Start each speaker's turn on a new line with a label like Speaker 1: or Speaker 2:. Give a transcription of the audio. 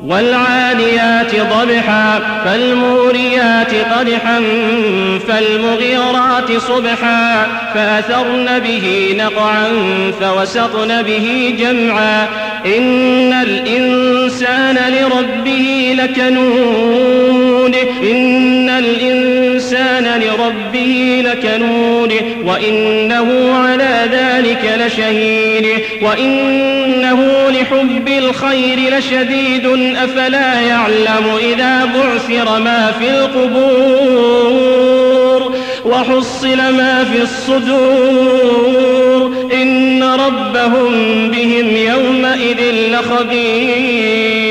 Speaker 1: والعاديات ضبحا فالموريات قدحا فالمغيرات صبحا فأثرن به نقعا فوسطن به جمعا إن الإنسان لربه لكنود وإنه على ذلك لشهيد وإنه لحب الخير لشديد أفلا يعلم إذا بعثر ما في القبور وحصل ما في الصدور إن ربهم بهم يومئذ لخبير.